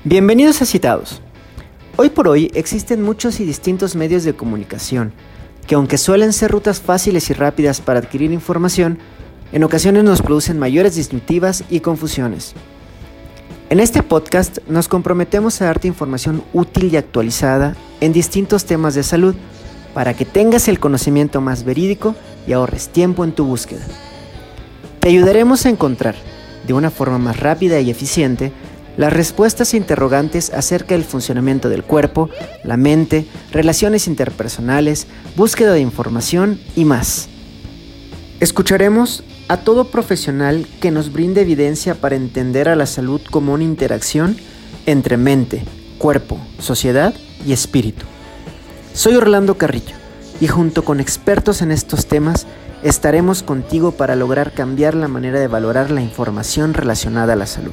Bienvenidos a Citados. Hoy por hoy existen muchos y distintos medios de comunicación que, aunque suelen ser rutas fáciles y rápidas para adquirir información, en ocasiones nos producen mayores disyuntivas y confusiones. En este podcast nos comprometemos a darte información útil y actualizada en distintos temas de salud para que tengas el conocimiento más verídico y ahorres tiempo en tu búsqueda. Te ayudaremos a encontrar, de una forma más rápida y eficiente, las respuestas a interrogantes acerca del funcionamiento del cuerpo, la mente, relaciones interpersonales, búsqueda de información y más. Escucharemos a todo profesional que nos brinde evidencia para entender a la salud como una interacción entre mente, cuerpo, sociedad y espíritu. Soy Orlando Carrillo y junto con expertos en estos temas estaremos contigo para lograr cambiar la manera de valorar la información relacionada a la salud.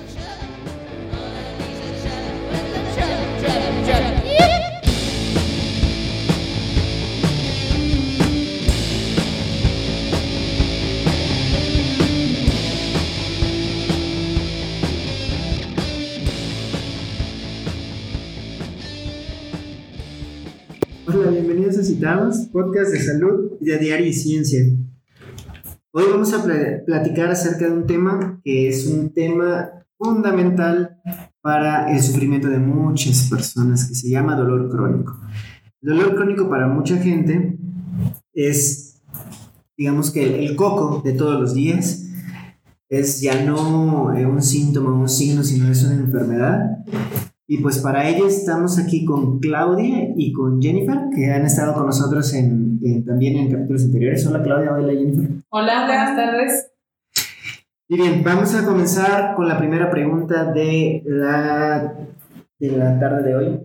Hola, bienvenidos a Citados, podcast de salud y de diario y ciencia. Hoy vamos a platicar acerca de un tema que es un tema fundamental para el sufrimiento de muchas personas, que se llama dolor crónico. El dolor crónico para mucha gente es, digamos que el coco de todos los días, es ya no un síntoma o un signo, sino es una enfermedad. Y pues para ello estamos aquí con Claudia y con Jennifer, que han estado con nosotros también en capítulos anteriores. Hola Claudia, hola Jennifer. Hola, buenas tardes. Y bien, vamos a comenzar con la primera pregunta de la tarde de hoy.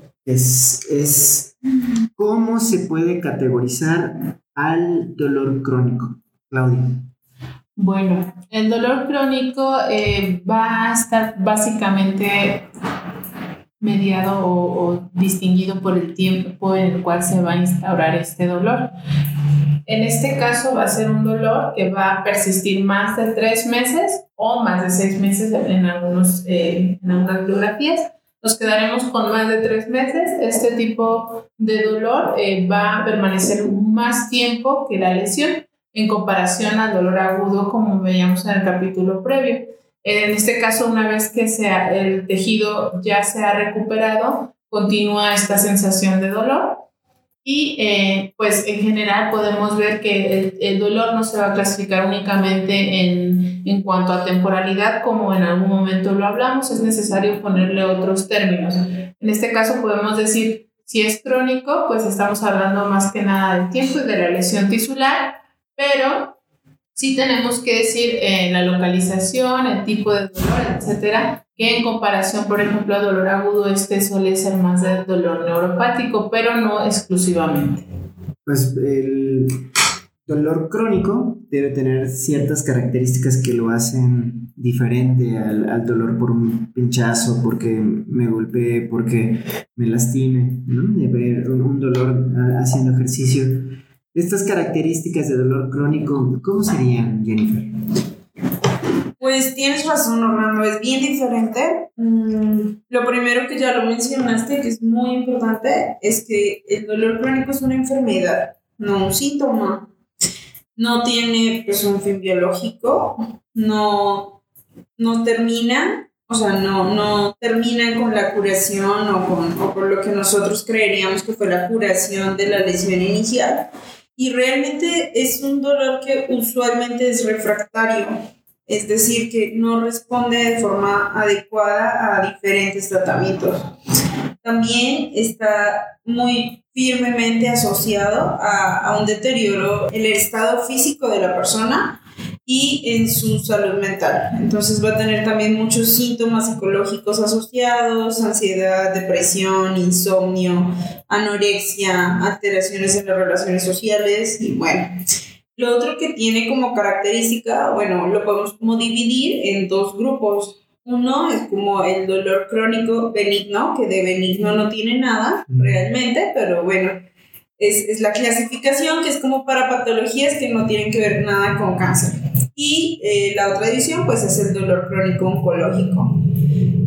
Es ¿cómo se puede categorizar al dolor crónico? Claudia. Bueno, el dolor crónico va a estar básicamente mediado o distinguido por el tiempo en el cual se va a instaurar este dolor. En este caso va a ser un dolor que va a persistir más de 3 meses o más de 6 meses en algunas bibliografías. Nos quedaremos con más de 3 meses. Este tipo de dolor va a permanecer más tiempo que la lesión en comparación al dolor agudo, como veíamos en el capítulo previo. En este caso, una vez que el tejido ya se ha recuperado, continúa esta sensación de dolor y pues en general podemos ver que el dolor no se va a clasificar únicamente en cuanto a temporalidad, como en algún momento lo hablamos. Es necesario ponerle otros términos. En este caso podemos decir, si es crónico, pues estamos hablando más que nada del tiempo y de la lesión tisular, pero sí tenemos que decir la localización, el tipo de dolor, etcétera, que en comparación, por ejemplo, al dolor agudo, suele ser más de dolor neuropático, pero no exclusivamente. Pues el dolor crónico debe tener ciertas características que lo hacen diferente al dolor por un pinchazo, porque me golpeé, porque me lastime, ¿no? De ver un dolor haciendo ejercicio. Estas características de dolor crónico, ¿cómo serían, Jennifer? Pues tienes razón, Orlando, es bien diferente. Lo primero que ya lo mencionaste, que es muy importante, es que el dolor crónico es una enfermedad, no un síntoma. No tiene pues un fin biológico, no termina, no termina con la curación o por lo que nosotros creeríamos que fue la curación de la lesión inicial. Y realmente es un dolor que usualmente es refractario, es decir, que no responde de forma adecuada a diferentes tratamientos. También está muy firmemente asociado a un deterioro en el estado físico de la persona y en su salud mental. Entonces va a tener también muchos síntomas psicológicos asociados: ansiedad, depresión, insomnio, anorexia, alteraciones en las relaciones sociales. Y bueno, lo otro que tiene como característica, lo podemos como dividir en 2 grupos. Uno es como el dolor crónico benigno, que de benigno no tiene nada realmente, pero bueno, es la clasificación, que es como para patologías que no tienen que ver nada con cáncer. Y la otra división pues es el dolor crónico oncológico.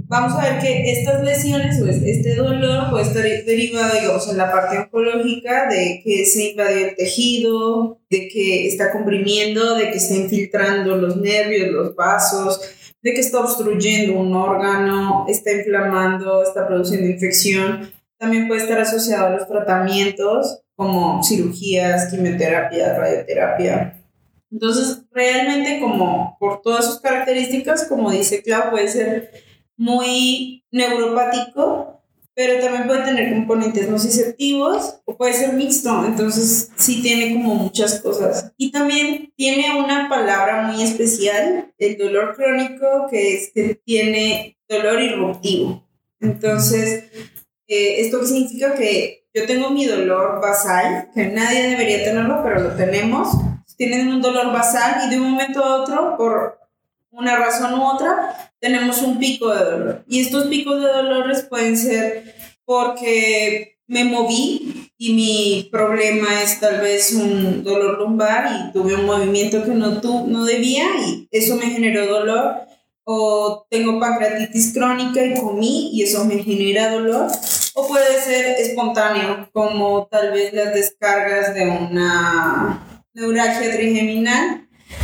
vamos a ver que estas lesiones o este dolor puede estar derivado, digamos, en la parte oncológica de que se invadió el tejido, de que está comprimiendo, de que está infiltrando los nervios, los vasos, de que está obstruyendo un órgano, está inflamando, está produciendo infección. También puede estar asociado a los tratamientos como cirugías, quimioterapia, radioterapia. Entonces, realmente como por todas sus características, como dice Clau, puede ser muy neuropático, pero también puede tener componentes nociceptivos o puede ser mixto, entonces sí tiene como muchas cosas. Y también tiene una palabra muy especial, el dolor crónico, que es que tiene dolor irruptivo. Entonces, esto significa que yo tengo mi dolor basal, que nadie debería tenerlo, pero lo tenemos. Tienen un dolor basal y de un momento a otro, por una razón u otra, tenemos un pico de dolor. Y estos picos de dolores pueden ser porque me moví y mi problema es tal vez un dolor lumbar y tuve un movimiento que no debía y eso me generó dolor. O tengo pancreatitis crónica y comí y eso me genera dolor. O puede ser espontáneo, como tal vez las descargas de una neuralgia trigeminal.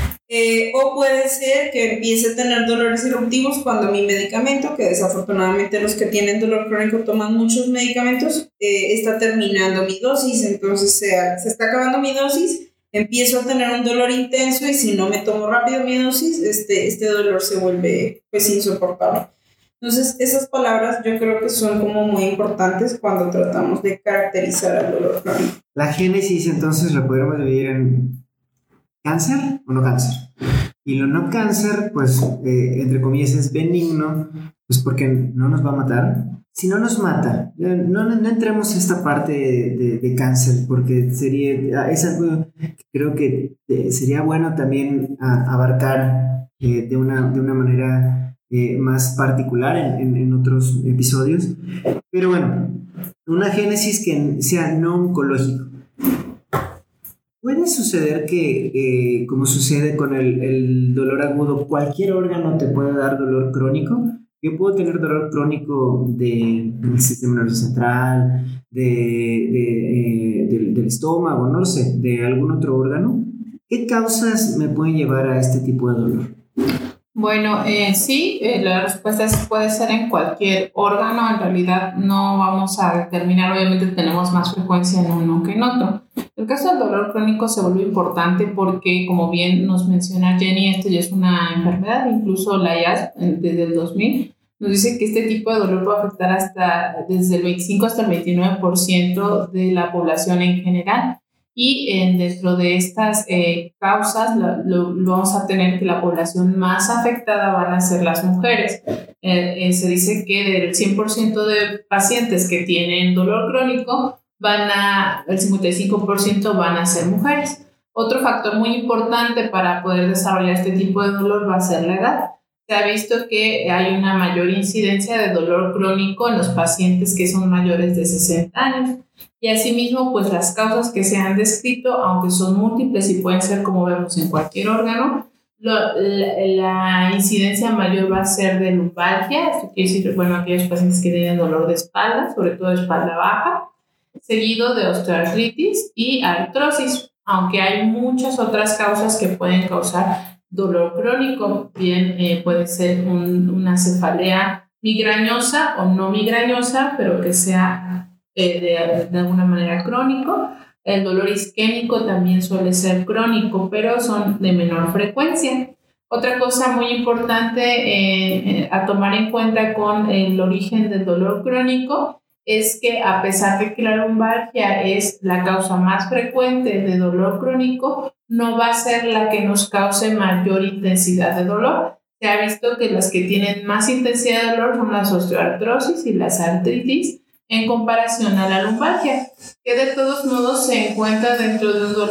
O puede ser que empiece a tener dolores eruptivos cuando mi medicamento, que desafortunadamente los que tienen dolor crónico toman muchos medicamentos, está terminando mi dosis, entonces se está acabando mi dosis, empiezo a tener un dolor intenso y si no me tomo rápido mi dosis, este dolor se vuelve pues insoportable. Entonces esas palabras yo creo que son como muy importantes cuando tratamos de caracterizar el dolor crónico. La génesis entonces la podríamos dividir en cáncer o no cáncer. Y lo no cáncer, pues, entre comillas, es benigno, pues porque no nos va a matar. Si no nos mata, no entremos en esta parte de cáncer, porque es algo que creo que sería bueno también abarcar de una manera más particular en otros episodios. Pero bueno, una génesis que sea no oncológico. Puede suceder que, como sucede con el dolor agudo, cualquier órgano te puede dar dolor crónico. Yo puedo tener dolor crónico del sistema nervioso central, del estómago, no lo sé, de algún otro órgano. ¿Qué causas me pueden llevar a este tipo de dolor? Bueno, sí, la respuesta puede ser en cualquier órgano. En realidad no vamos a determinar, obviamente tenemos más frecuencia en uno que en otro. El caso del dolor crónico se vuelve importante porque, como bien nos menciona Jenny, esto ya es una enfermedad, incluso la IAS desde el 2000 nos dice que este tipo de dolor puede afectar desde el 25 hasta el 29% de la población en general. Y dentro de estas causas lo vamos a tener que la población más afectada van a ser las mujeres. Se dice que del 100% de pacientes que tienen dolor crónico, el 55% van a ser mujeres. Otro factor muy importante para poder desarrollar este tipo de dolor va a ser la edad. Se ha visto que hay una mayor incidencia de dolor crónico en los pacientes que son mayores de 60 años. Y asimismo, pues las causas que se han descrito, aunque son múltiples y pueden ser, como vemos, en cualquier órgano, la incidencia mayor va a ser de lumbalgia, esto quiere decir, bueno, aquellos pacientes que tienen dolor de espalda, sobre todo de espalda baja, seguido de osteoartritis y artrosis, aunque hay muchas otras causas que pueden causar dolor crónico. Bien, puede ser una cefalea migrañosa o no migrañosa, pero que sea de alguna manera crónico. El dolor isquémico también suele ser crónico, pero son de menor frecuencia. Otra cosa muy importante a tomar en cuenta con el origen del dolor crónico es que, a pesar de que la lumbalgia es la causa más frecuente de dolor crónico, no va a ser la que nos cause mayor intensidad de dolor. Se ha visto que las que tienen más intensidad de dolor son las osteoartrosis y las artritis en comparación a la lumbalgia, que de todos modos se encuentra dentro de un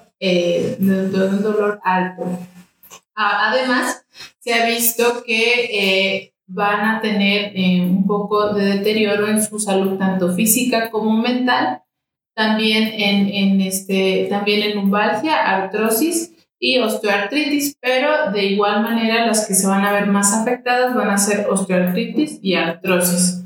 dolor alto. Además, se ha visto que van a tener un poco de deterioro en su salud, tanto física como mental, también en lumbalgia, artrosis y osteoartritis, pero de igual manera las que se van a ver más afectadas van a ser osteoartritis y artrosis.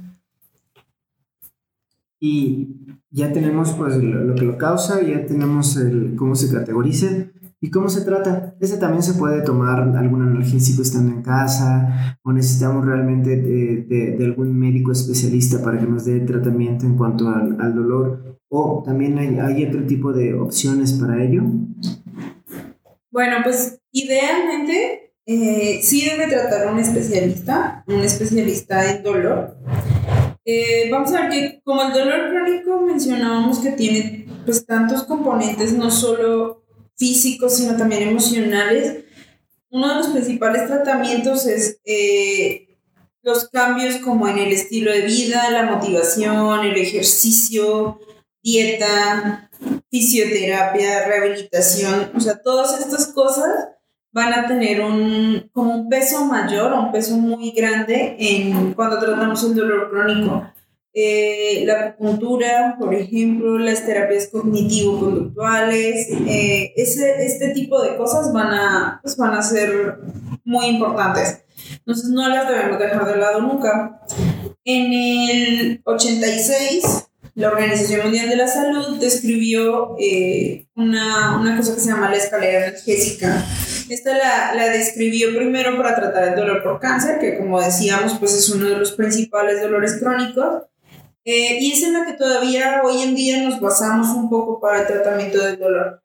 Y ya tenemos pues lo que lo causa, ya tenemos cómo se categoriza y cómo se trata. Ese también se puede tomar algún analgésico estando en casa, o necesitamos realmente de algún médico especialista para que nos dé tratamiento en cuanto al dolor, o también hay otro tipo de opciones para ello. Bueno, pues idealmente sí debe tratar un especialista en dolor. Vamos a ver que como el dolor crónico mencionábamos que tiene pues tantos componentes, no solo físicos, sino también emocionales. Uno de los principales tratamientos es los cambios como en el estilo de vida, la motivación, el ejercicio, dieta, fisioterapia, rehabilitación. O sea, todas estas cosas van a tener como un peso mayor, un peso muy grande cuando tratamos el dolor crónico. La acupuntura, por ejemplo, las terapias cognitivo-conductuales, este tipo de cosas van a ser muy importantes. Entonces no las debemos dejar de lado nunca. En el 86, la Organización Mundial de la Salud describió una cosa que se llama la escalera analgésica. Esta la describió primero para tratar el dolor por cáncer, que como decíamos, pues es uno de los principales dolores crónicos. Y es en la que todavía hoy en día nos basamos un poco para el tratamiento del dolor.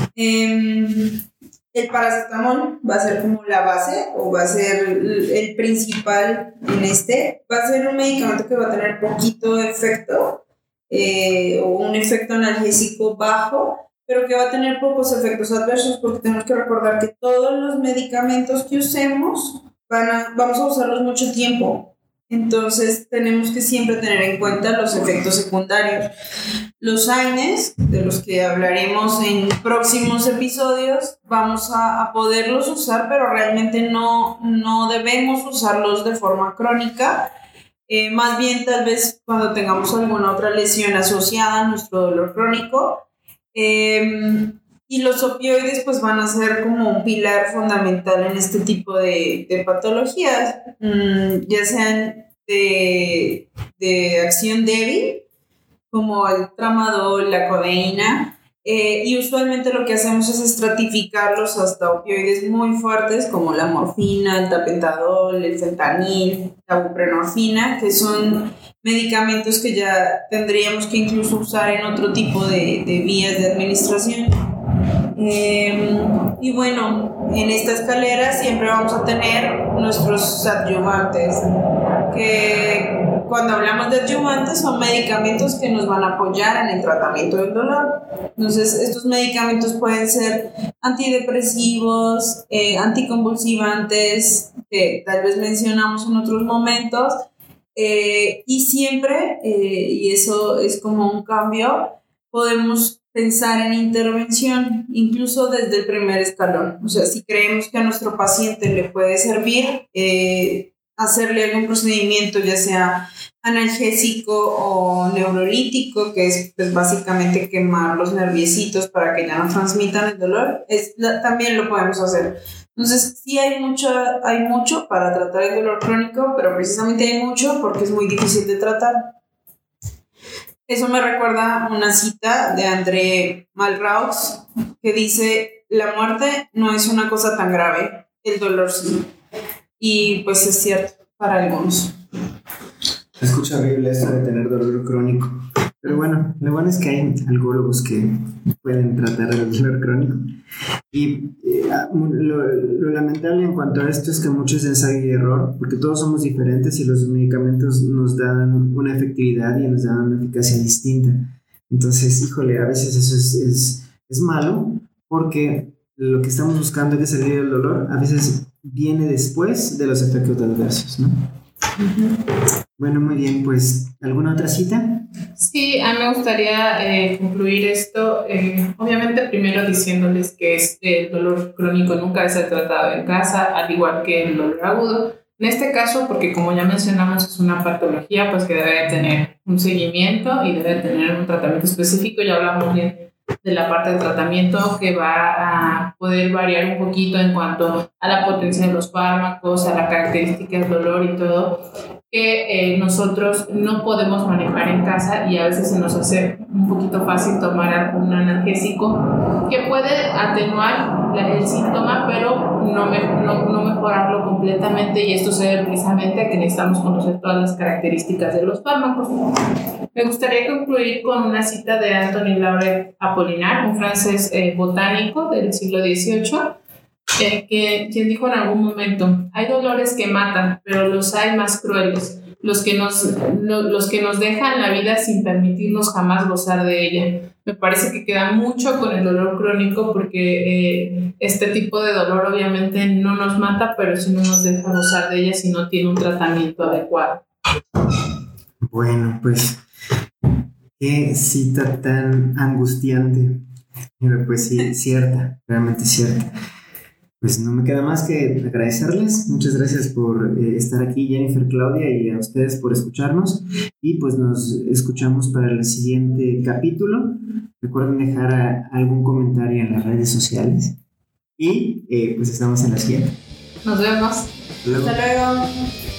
El paracetamol va a ser como la base, o va a ser el principal va a ser un medicamento que va a tener poquito efecto, o un efecto analgésico bajo, pero que va a tener pocos efectos adversos, porque tenemos que recordar que todos los medicamentos que usemos vamos a usarlos mucho tiempo. Entonces tenemos que siempre tener en cuenta los efectos secundarios. Los AINES, de los que hablaremos en próximos episodios, vamos a poderlos usar, pero realmente no debemos usarlos de forma crónica. Más bien tal vez cuando tengamos alguna otra lesión asociada a nuestro dolor crónico. Y los opioides pues van a ser como un pilar fundamental en este tipo de patologías, ya sean de acción débil, como el tramadol, la codeína, y usualmente lo que hacemos es estratificarlos hasta opioides muy fuertes como la morfina, el tapentadol, el fentanil, la buprenorfina, que son medicamentos que ya tendríamos que incluso usar en otro tipo de vías de administración. Y bueno, en esta escalera siempre vamos a tener nuestros adyuvantes, que cuando hablamos de adyuvantes son medicamentos que nos van a apoyar en el tratamiento del dolor. Entonces estos medicamentos pueden ser antidepresivos, anticonvulsivantes, que tal vez mencionamos en otros momentos, y siempre, y eso es como un cambio, podemos pensar en intervención, incluso desde el primer escalón. O sea, si creemos que a nuestro paciente le puede servir hacerle algún procedimiento, ya sea analgésico o neurolítico, que es pues, básicamente quemar los nerviecitos para que ya no transmitan el dolor, también lo podemos hacer. Entonces, sí hay mucho para tratar el dolor crónico, pero precisamente hay mucho porque es muy difícil de tratar. Eso me recuerda una cita de André Malraux que dice: la muerte no es una cosa tan grave, el dolor sí. Y pues es cierto para algunos. Se escucha horrible esto de tener dolor crónico. Pero bueno, lo bueno es que hay algólogos que pueden tratar el dolor crónico. Y lo lamentable en cuanto a esto es que mucho es ensayo y error, porque todos somos diferentes y los medicamentos nos dan una efectividad y nos dan una eficacia distinta. Entonces, híjole, a veces eso es malo, porque lo que estamos buscando, que es salir del dolor, a veces viene después de los efectos adversos, ¿no? Uh-huh. Bueno, muy bien, pues, ¿alguna otra cita? Sí, a mí me gustaría concluir esto, obviamente primero diciéndoles que el dolor crónico nunca debe ser tratado en casa, al igual que el dolor agudo. En este caso, porque como ya mencionamos, es una patología pues que debe tener un seguimiento y debe tener un tratamiento específico. Ya hablamos bien de la parte de tratamiento, que va a poder variar un poquito en cuanto a la potencia de los fármacos, a la característica del dolor y todo, que nosotros no podemos manejar en casa, y a veces se nos hace un poquito fácil tomar algún analgésico que puede atenuar el síntoma, pero no mejorarlo completamente, y esto se debe precisamente a que necesitamos conocer todas las características de los fármacos. Me gustaría concluir con una cita de Anthony Laure Apollinaire, un francés botánico del siglo XVIII, quien dijo en algún momento: hay dolores que matan, pero los hay más crueles, los que nos dejan la vida sin permitirnos jamás gozar de ella. Me parece que queda mucho con el dolor crónico, porque este tipo de dolor obviamente no nos mata, pero sí no nos deja gozar de ella si no tiene un tratamiento adecuado. Bueno, pues qué cita tan angustiante, pero pues sí, cierta, realmente cierta. Pues no me queda más que agradecerles. Muchas gracias por estar aquí, Jennifer, Claudia, y a ustedes por escucharnos. Y pues nos escuchamos para el siguiente capítulo. Recuerden dejar algún comentario en las redes sociales. Y pues estamos en la siguiente. Nos vemos. Hasta luego.